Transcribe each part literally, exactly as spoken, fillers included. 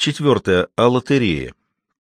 Четвертое. О лотерее.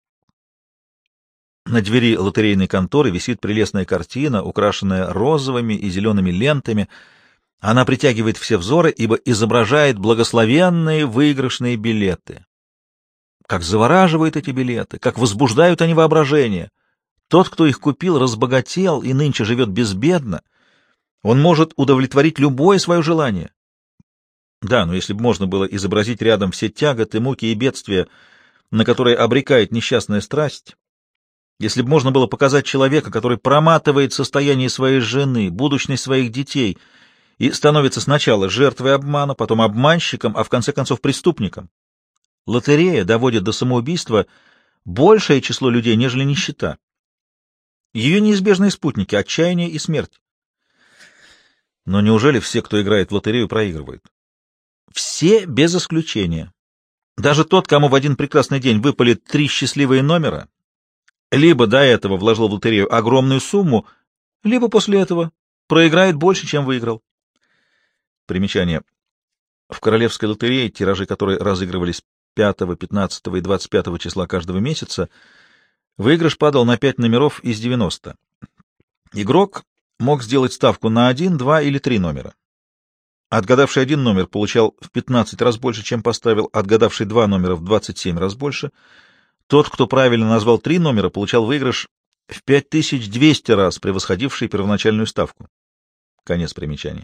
На двери лотерейной конторы висит прелестная картина, украшенная розовыми и зелеными лентами. Она притягивает все взоры, ибо изображает благословенные выигрышные билеты. Как завораживают эти билеты, как возбуждают они воображение. Тот, кто их купил, разбогател и нынче живет безбедно. Он может удовлетворить любое свое желание. Да, но если бы можно было изобразить рядом все тяготы, муки и бедствия, на которые обрекает несчастная страсть, если бы можно было показать человека, который проматывает состояние своей жены, будущность своих детей и становится сначала жертвой обмана, потом обманщиком, а в конце концов преступником. Лотерея доводит до самоубийства большее число людей, нежели нищета. Ее неизбежные спутники — отчаяние и смерть. Но неужели все, кто играет в лотерею, проигрывают? Все без исключения. Даже тот, кому в один прекрасный день выпали три счастливые номера, либо до этого вложил в лотерею огромную сумму, либо после этого проиграет больше, чем выиграл. Примечание. В королевской лотерее, тиражи которой разыгрывались пятого, пятнадцатого и двадцать пятого числа каждого месяца, выигрыш падал на пять номеров из девяноста. Игрок мог сделать ставку на один, два или три номера. Отгадавший один номер получал в пятнадцать раз больше, чем поставил, отгадавший два номера в двадцать семь раз больше. Тот, кто правильно назвал три номера, получал выигрыш в пять тысяч двести раз, превосходивший первоначальную ставку. Конец примечания.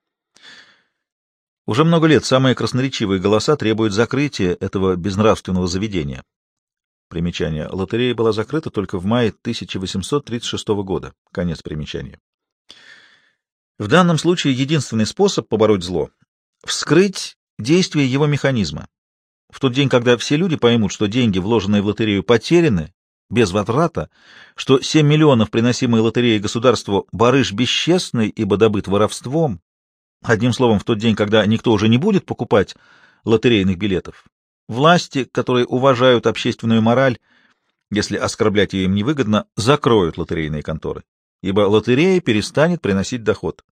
Уже много лет самые красноречивые голоса требуют закрытия этого безнравственного заведения. Примечание. Лотерея была закрыта только в мае тысяча восемьсот тридцать шестого года. Конец примечания. В данном случае единственный способ побороть зло — вскрыть действие его механизма. В тот день, когда все люди поймут, что деньги, вложенные в лотерею, потеряны, без возврата, что семь миллионов, приносимые лотереей государству, барыш бесчестный, ибо добыт воровством, одним словом, в тот день, когда никто уже не будет покупать лотерейных билетов, власти, которые уважают общественную мораль, если оскорблять ее им невыгодно, закроют лотерейные конторы, ибо лотерея перестанет приносить доход.